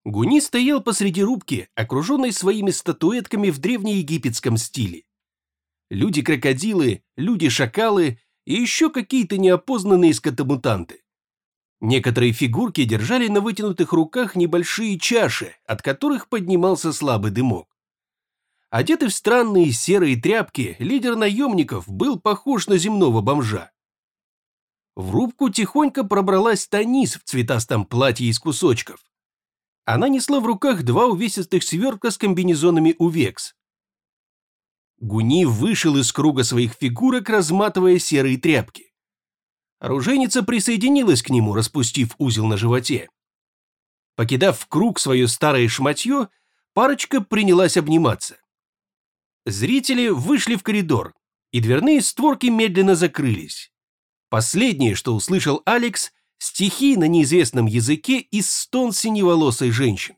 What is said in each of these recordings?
Гуни стоял посреди рубки, окруженной своими статуэтками в древнеегипетском стиле. Люди-крокодилы, люди-шакалы и еще какие-то неопознанные скотомутанты. Некоторые фигурки держали на вытянутых руках небольшие чаши, от которых поднимался слабый дымок. Одетый в странные серые тряпки, лидер наемников был похож на земного бомжа. В рубку тихонько пробралась Танис в цветастом платье из кусочков. Она несла в руках два увесистых свертка с комбинезонами Увекс. Гуни вышел из круга своих фигурок, разматывая серые тряпки. Оружейница присоединилась к нему, распустив узел на животе. Покидав в круг свое старое шматье, парочка принялась обниматься. Зрители вышли в коридор, и дверные створки медленно закрылись. Последнее, что услышал Алекс, стихи на неизвестном языке и стон синеволосой женщины.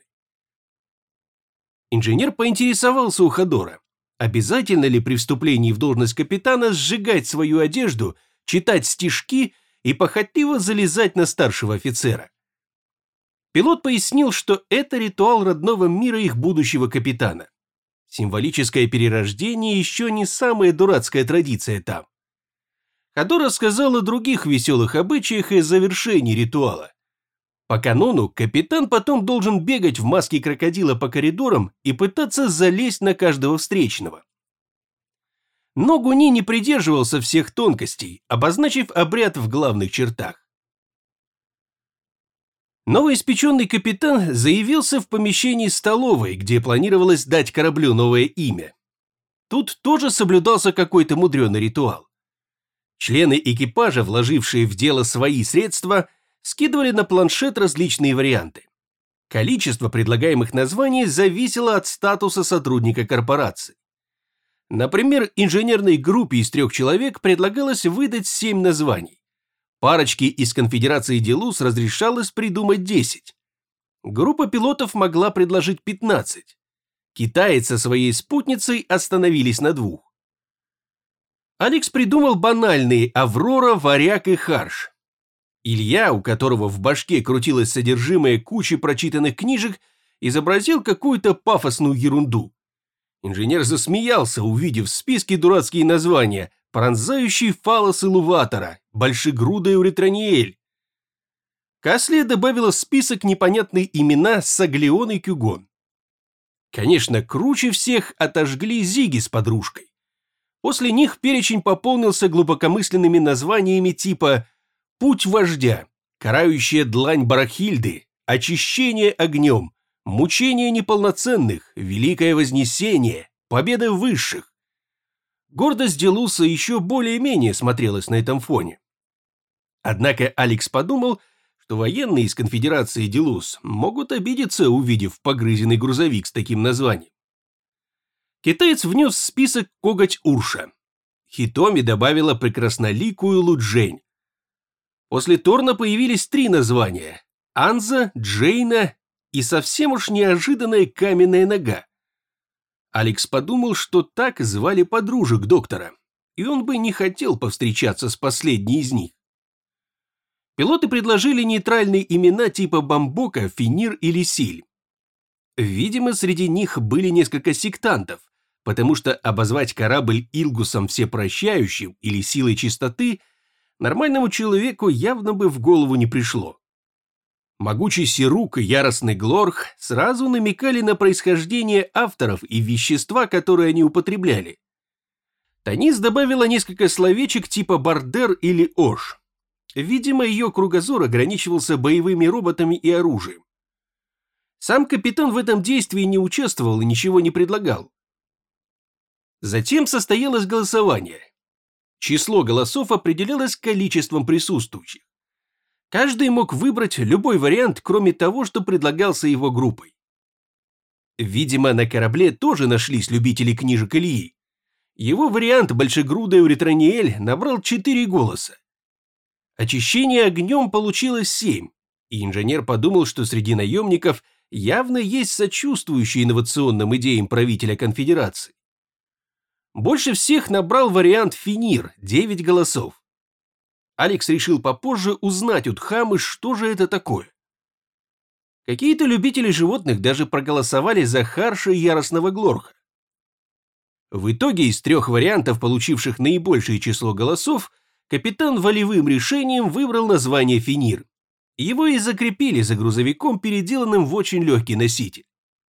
Инженер поинтересовался у Ходора, обязательно ли при вступлении в должность капитана сжигать свою одежду, читать стишки и похотливо залезать на старшего офицера. Пилот пояснил, что это ритуал родного мира их будущего капитана. Символическое перерождение еще не самая дурацкая традиция там. Ходор рассказал о других веселых обычаях и завершении ритуала. По канону капитан потом должен бегать в маске крокодила по коридорам и пытаться залезть на каждого встречного. Но Гуни не придерживался всех тонкостей, обозначив обряд в главных чертах. Новоиспеченный капитан заявился в помещении столовой, где планировалось дать кораблю новое имя. Тут тоже соблюдался какой-то мудреный ритуал. Члены экипажа, вложившие в дело свои средства, скидывали на планшет различные варианты. Количество предлагаемых названий зависело от статуса сотрудника корпорации. Например, инженерной группе из 3 человек предлагалось выдать 7 названий. Парочке из конфедерации Делус разрешалось придумать 10. Группа пилотов могла предложить 15. Китаец со своей спутницей остановились на 2. Алекс придумал банальные «Аврора», «Варяг» и «Харш». Илья, у которого в башке крутилось содержимое кучи прочитанных книжек, изобразил какую-то пафосную ерунду. Инженер засмеялся, увидев в списке дурацкие названия: «Пронзающий фалос Илуватора», «Большегрудая Уретраниэль». Каслия добавила в список непонятные имена Саглион и Кюгон. Конечно, круче всех отожгли Зиги с подружкой. После них перечень пополнился глубокомысленными названиями типа «Путь вождя», «Карающая длань Барахильды», «Очищение огнем», «Мучение неполноценных», «Великое вознесение», «Победа высших». Гордость Делуса еще более-менее смотрелась на этом фоне. Однако Алекс подумал, что военные из конфедерации Делус могут обидеться, увидев погрызенный грузовик с таким названием. Китаец внес в список коготь Урша. Хитоми добавила прекрасноликую Луджень. После Торна появились 3 названия: Анза, Джейна и совсем уж неожиданная каменная нога. Алекс подумал, что так звали подружек доктора, и он бы не хотел повстречаться с последней из них. Пилоты предложили нейтральные имена типа Бамбока, Финир или Силь. Видимо, среди них были несколько сектантов, потому что обозвать корабль Илгусом Всепрощающим или Силой Чистоты нормальному человеку явно бы в голову не пришло. Могучий Сирук и яростный Глорх сразу намекали на происхождение авторов и вещества, которые они употребляли. Танис добавила несколько словечек типа Бардер или Ош. Видимо, ее кругозор ограничивался боевыми роботами и оружием. Сам капитан в этом действии не участвовал и ничего не предлагал. Затем состоялось голосование. Число голосов определялось количеством присутствующих. Каждый мог выбрать любой вариант, кроме того, что предлагался его группой. Видимо, на корабле тоже нашлись любители книжек Ильи. Его вариант «Большегрудая Уретраниэль» набрал 4 голоса. Очищение огнем получилось 7, и инженер подумал, что среди наемников явно есть сочувствующие инновационным идеям правителя конфедерации. Больше всех набрал вариант «Финир» – 9 голосов. Алекс решил попозже узнать у Тхамы, что же это такое. Какие-то любители животных даже проголосовали за Харша и яростного Глорха. В итоге из 3 вариантов, получивших наибольшее число голосов, капитан волевым решением выбрал название «Финир». Его и закрепили за грузовиком, переделанным в очень легкий носитель.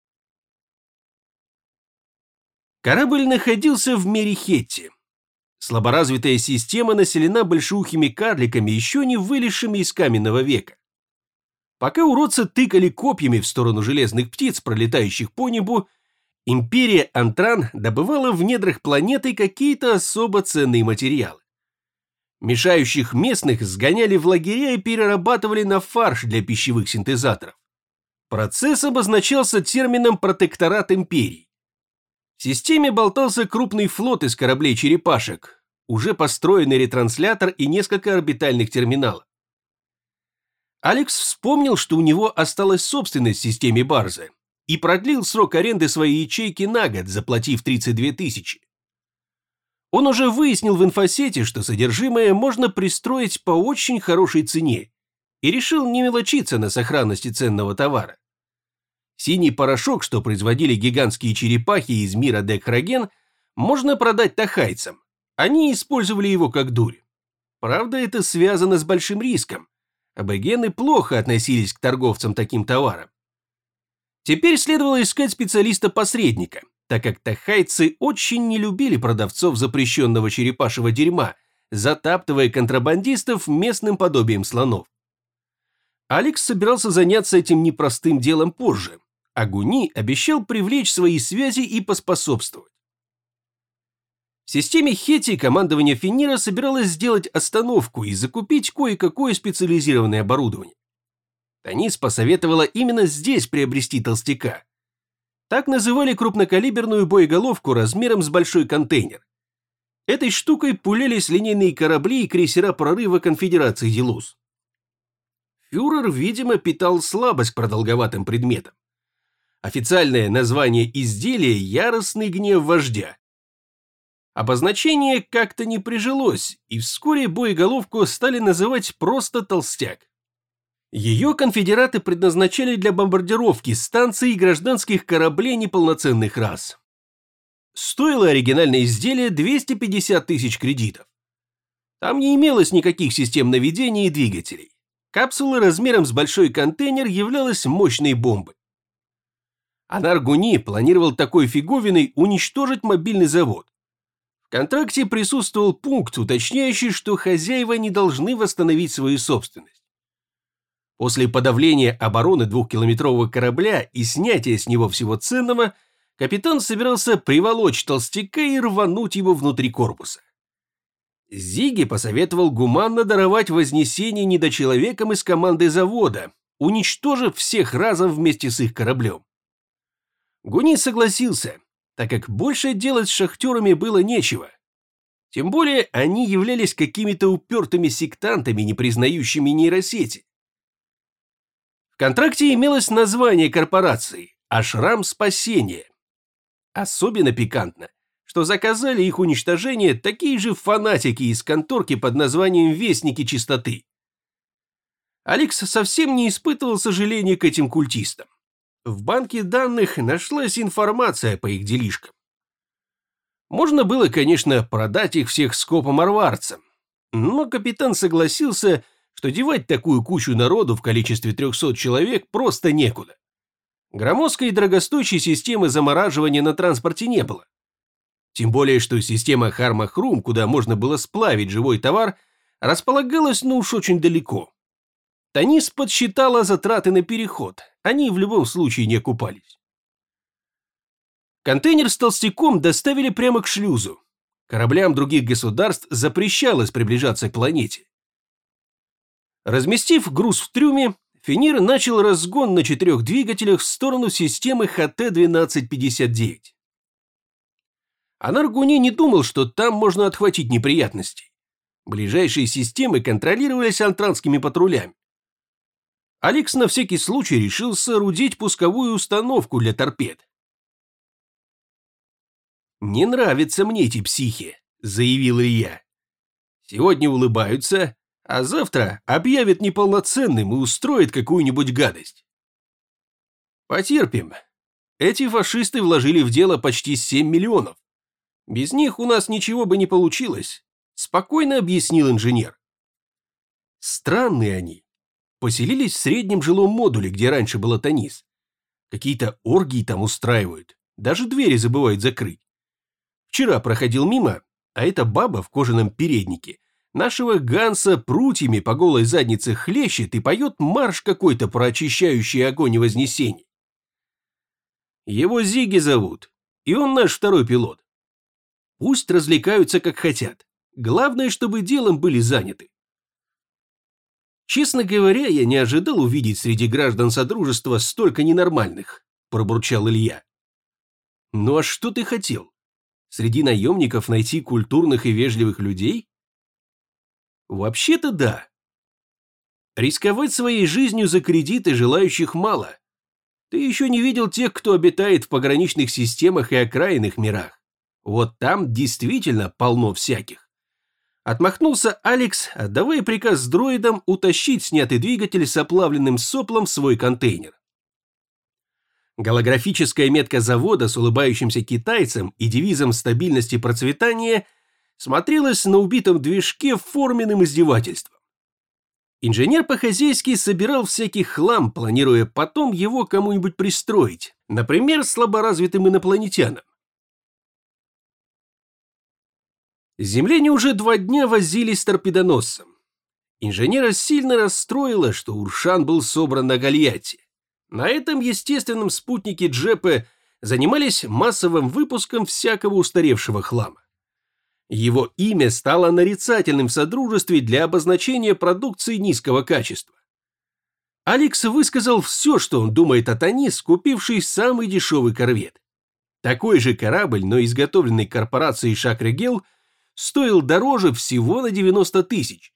Корабль находился в Мерихетте. Слаборазвитая система населена большеухими карликами, еще не вылезшими из каменного века. Пока уродцы тыкали копьями в сторону железных птиц, пролетающих по небу, империя Антран добывала в недрах планеты какие-то особо ценные материалы. Мешающих местных сгоняли в лагеря и перерабатывали на фарш для пищевых синтезаторов. Процесс обозначался термином «протекторат империи». В системе болтался крупный флот из кораблей-черепашек, уже построенный ретранслятор и несколько орбитальных терминалов. Алекс вспомнил, что у него осталась собственность в системе Барза, и продлил срок аренды своей ячейки на год, заплатив 32 тысячи. Он уже выяснил в инфосете, что содержимое можно пристроить по очень хорошей цене, и решил не мелочиться на сохранности ценного товара. Синий порошок, что производили гигантские черепахи из мира Декхраген, можно продать тахайцам. Они использовали его как дурь. Правда, это связано с большим риском. Аборигены плохо относились к торговцам таким товаром. Теперь следовало искать специалиста-посредника, так как тахайцы очень не любили продавцов запрещенного черепашьего дерьма, затаптывая контрабандистов местным подобием слонов. Алекс собирался заняться этим непростым делом позже, а Гуни обещал привлечь свои связи и поспособствовать. В системе Хетти командование Финира собиралось сделать остановку и закупить кое-какое специализированное оборудование. Танис посоветовала именно здесь приобрести толстяка. Так называли крупнокалиберную боеголовку размером с большой контейнер. Этой штукой пулялись линейные корабли и крейсера прорыва конфедерации Делус. Фюрер, видимо, питал слабость к продолговатым предметам. Официальное название изделия – яростный гнев вождя. Обозначение как-то не прижилось, и вскоре боеголовку стали называть просто «толстяк». Ее конфедераты предназначали для бомбардировки станций и гражданских кораблей неполноценных рас. Стоило оригинальное изделие 250 тысяч кредитов. Там не имелось никаких систем наведения и двигателей. Капсула размером с большой контейнер являлась мощной бомбой. Анар Гуни планировал такой фиговиной уничтожить мобильный завод. В контракте присутствовал пункт, уточняющий, что хозяева не должны восстановить свою собственность. После подавления обороны 2-километрового корабля и снятия с него всего ценного, капитан собирался приволочь толстяка и рвануть его внутри корпуса. Зиги посоветовал гуманно даровать Вознесение недочеловекам из команды завода, уничтожив всех разом вместе с их кораблем. Гуни согласился, так как больше делать с шахтерами было нечего. Тем более они являлись какими-то упертыми сектантами, не признающими нейросети. В контракте имелось название корпорации «Ашрам Спасения». Особенно пикантно, что заказали их уничтожение такие же фанатики из конторки под названием «Вестники Чистоты». Алекс совсем не испытывал сожаления к этим культистам. В банке данных нашлась информация по их делишкам. Можно было, конечно, продать их всех скопом-арварцам, но капитан согласился, что девать такую кучу народу в количестве 300 человек просто некуда. Громоздкой и дорогостоящей системы замораживания на транспорте не было. Тем более, что система Хармахрум, куда можно было сплавить живой товар, располагалась, ну уж очень далеко. Танис подсчитала затраты на переход, они в любом случае не окупались. Контейнер с толстяком доставили прямо к шлюзу. Кораблям других государств запрещалось приближаться к планете. Разместив груз в трюме, Финир начал разгон на 4 двигателях в сторону системы ХТ-1259. Анар Гуни не думал, что там можно отхватить неприятностей. Ближайшие системы контролировались антранскими патрулями. Алекс на всякий случай решил соорудить пусковую установку для торпед. «Не нравятся мне эти психи», — заявил Илья. «Сегодня улыбаются, а завтра объявят неполноценным и устроят какую-нибудь гадость. Потерпим. Эти фашисты вложили в дело почти 7 миллионов. Без них у нас ничего бы не получилось, спокойно объяснил инженер. Странные они. Поселились в среднем жилом модуле, где раньше был Атонис. Какие-то оргии там устраивают, даже двери забывают закрыть. Вчера проходил мимо, а эта баба в кожаном переднике нашего Ганса прутьями по голой заднице хлещет и поет марш какой-то про очищающий огонь и вознесение. Его Зиги зовут, и он наш второй пилот. Пусть развлекаются как хотят, главное, чтобы делом были заняты. Честно говоря, я не ожидал увидеть среди граждан Содружества столько ненормальных, пробурчал Илья. Ну а что ты хотел? Среди наемников найти культурных и вежливых людей? Вообще-то да. Рисковать своей жизнью за кредиты желающих мало. Ты еще не видел тех, кто обитает в пограничных системах и окраинных мирах. Вот там действительно полно всяких. Отмахнулся Алекс, отдавая приказ дроидам утащить снятый двигатель с оплавленным соплом в свой контейнер. Голографическая метка завода с улыбающимся китайцем и девизом стабильности и процветания смотрелась на убитом движке форменным издевательством. Инженер по-хозяйски собирал всякий хлам, планируя потом его кому-нибудь пристроить, например, слаборазвитым инопланетянам. Земляне уже 2 дня возились с торпедоносцем. Инженера сильно расстроило, что Уршан был собран на Гальяте. На этом естественном спутнике Джепе занимались массовым выпуском всякого устаревшего хлама. Его имя стало нарицательным в Содружестве для обозначения продукции низкого качества. Алекс высказал все, что он думает о Танис, купивший самый дешевый корвет. Такой же корабль, но изготовленный корпорацией Шакрегел, стоил дороже всего на 90 тысяч.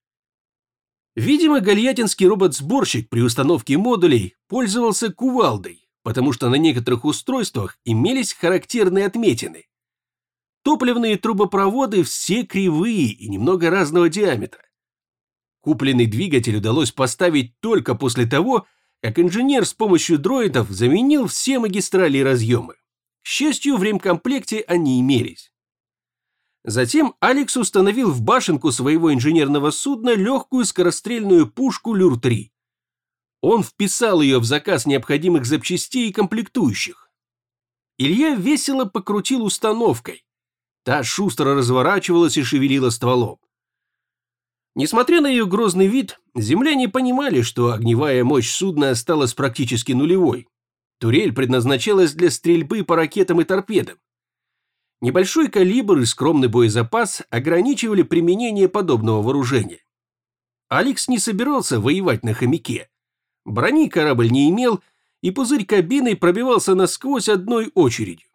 Видимо, гальятинский робот-сборщик при установке модулей пользовался кувалдой, потому что на некоторых устройствах имелись характерные отметины. Топливные трубопроводы все кривые и немного разного диаметра. Купленный двигатель удалось поставить только после того, как инженер с помощью дроидов заменил все магистрали и разъемы. К счастью, в ремкомплекте они имелись. Затем Алекс установил в башенку своего инженерного судна легкую скорострельную пушку Люр-3. Он вписал ее в заказ необходимых запчастей и комплектующих. Илья весело покрутил установкой. Та шустро разворачивалась и шевелила стволом. Несмотря на ее грозный вид, земляне понимали, что огневая мощь судна осталась практически нулевой. Турель предназначалась для стрельбы по ракетам и торпедам. Небольшой калибр и скромный боезапас ограничивали применение подобного вооружения. Алекс не собирался воевать на хомяке. Брони корабль не имел, и пузырь кабины пробивался насквозь одной очередью.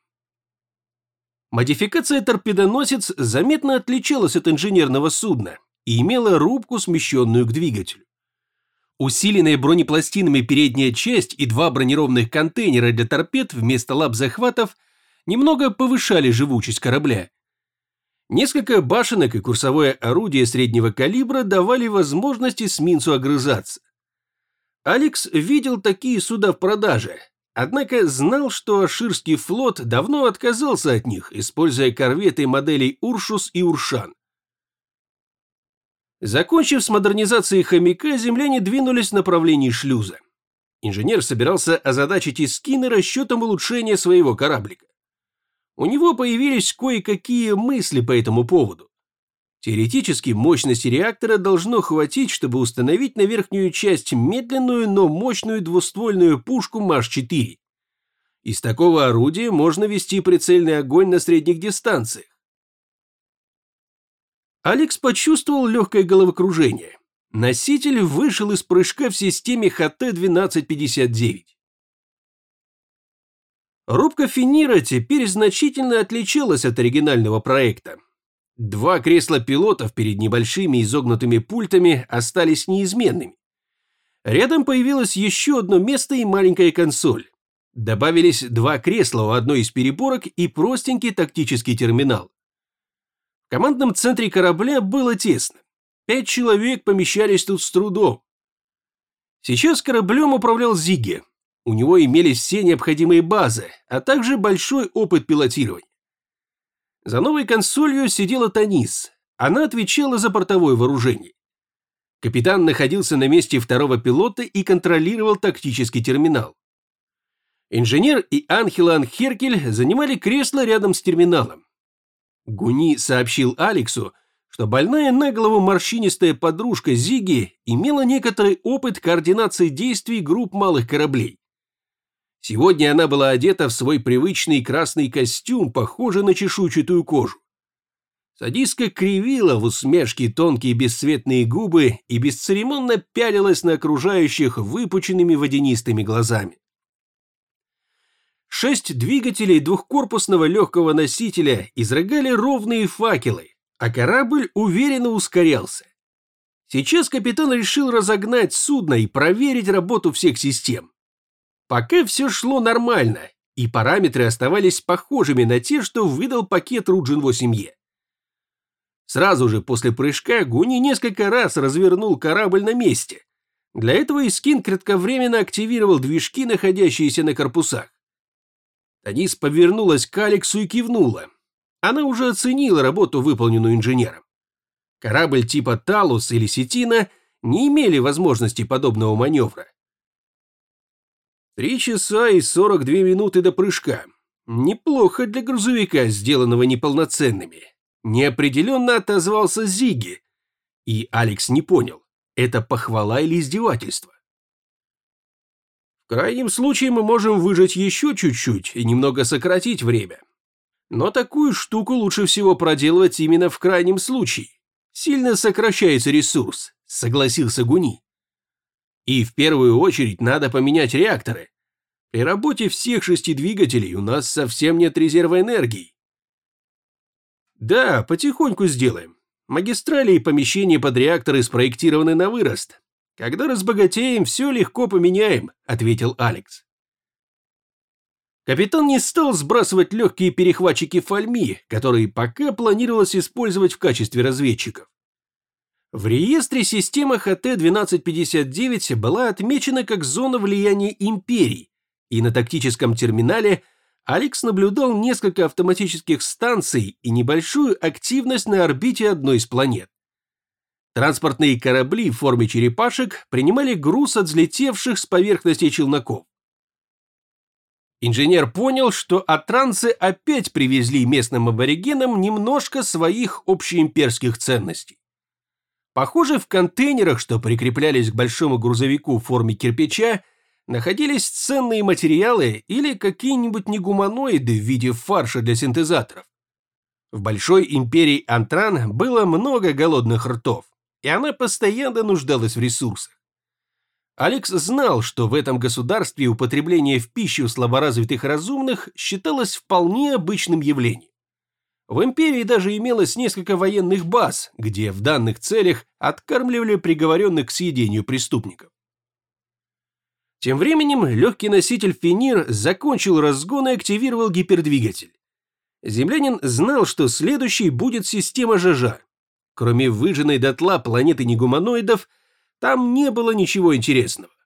Модификация торпедоносец заметно отличалась от инженерного судна и имела рубку, смещенную к двигателю. Усиленная бронепластинами передняя часть и 2 бронированных контейнера для торпед вместо лап-захватов немного повышали живучесть корабля. Несколько башенок и курсовое орудие среднего калибра давали возможность эсминцу огрызаться. Алекс видел такие суда в продаже, однако знал, что Аширский флот давно отказался от них, используя корветы моделей Уршус и Уршан. Закончив с модернизацией хомяка, земляне двинулись в направлении шлюза. Инженер собирался озадачить Искины расчетом улучшения своего кораблика. У него появились кое-какие мысли по этому поводу. Теоретически мощности реактора должно хватить, чтобы установить на верхнюю часть медленную, но мощную двуствольную пушку МАШ-4. Из такого орудия можно вести прицельный огонь на средних дистанциях. Алекс почувствовал легкое головокружение. Носитель вышел из прыжка в системе ХТ-1259. Рубка Финира теперь значительно отличалась от оригинального проекта. 2 кресла пилотов перед небольшими изогнутыми пультами остались неизменными. Рядом появилось еще одно место и маленькая консоль. Добавились 2 кресла у одной из переборок и простенький тактический терминал. В командном центре корабля было тесно. 5 человек помещались тут с трудом. Сейчас кораблем управлял Зиги. У него имелись все необходимые базы, а также большой опыт пилотирования. За новой консолью сидела Танис. Она отвечала за портовое вооружение. Капитан находился на месте второго пилота и контролировал тактический терминал. Инженер и Анхела Анхеркель занимали кресло рядом с терминалом. Гуни сообщил Алексу, что больная на голову морщинистая подружка Зиги имела некоторый опыт координации действий групп малых кораблей. Сегодня она была одета в свой привычный красный костюм, похожий на чешуйчатую кожу. Садистка кривила в усмешке тонкие бесцветные губы и бесцеремонно пялилась на окружающих выпученными водянистыми глазами. 6 двигателей двухкорпусного легкого носителя изрыгали ровные факелы, а корабль уверенно ускорялся. Сейчас капитан решил разогнать судно и проверить работу всех систем. Пока все шло нормально, и параметры оставались похожими на те, что выдал пакет Руджин 8Е. Сразу же после прыжка Гуни несколько раз развернул корабль на месте. Для этого Искин кратковременно активировал движки, находящиеся на корпусах. Танис повернулась к Алексу и кивнула. Она уже оценила работу, выполненную инженером. Корабль типа Талус или Сетина не имели возможности подобного маневра. 3 часа и 42 минуты до прыжка. Неплохо для грузовика, сделанного неполноценными. Неопределенно отозвался Зиги. И Алекс не понял, это похвала или издевательство. В крайнем случае мы можем выжать еще чуть-чуть и немного сократить время. Но такую штуку лучше всего проделывать именно в крайнем случае. Сильно сокращается ресурс, согласился Гуни. И в первую очередь надо поменять реакторы. При работе всех 6 двигателей у нас совсем нет резерва энергии. Да, потихоньку сделаем. Магистрали и помещения под реакторы спроектированы на вырост. Когда разбогатеем, все легко поменяем, ответил Алекс. Капитан не стал сбрасывать легкие перехватчики Фальми, которые пока планировалось использовать в качестве разведчиков. В реестре система ХТ-1259 была отмечена как зона влияния империй, и на тактическом терминале Алекс наблюдал несколько автоматических станций и небольшую активность на орбите одной из планет. Транспортные корабли в форме черепашек принимали груз от взлетевших с поверхности челноков. Инженер понял, что атранцы опять привезли местным аборигенам немножко своих общеимперских ценностей. Похоже, в контейнерах, что прикреплялись к большому грузовику в форме кирпича, находились ценные материалы или какие-нибудь негуманоиды в виде фарша для синтезаторов. В большой империи Антран было много голодных ртов, и она постоянно нуждалась в ресурсах. Алекс знал, что в этом государстве употребление в пищу слаборазвитых разумных считалось вполне обычным явлением. В империи даже имелось несколько военных баз, где в данных целях откармливали приговоренных к съедению преступников. Тем временем легкий носитель Фенир закончил разгон и активировал гипердвигатель. Землянин знал, что следующей будет система Жажа. Кроме выжженной дотла планеты негуманоидов, там не было ничего интересного.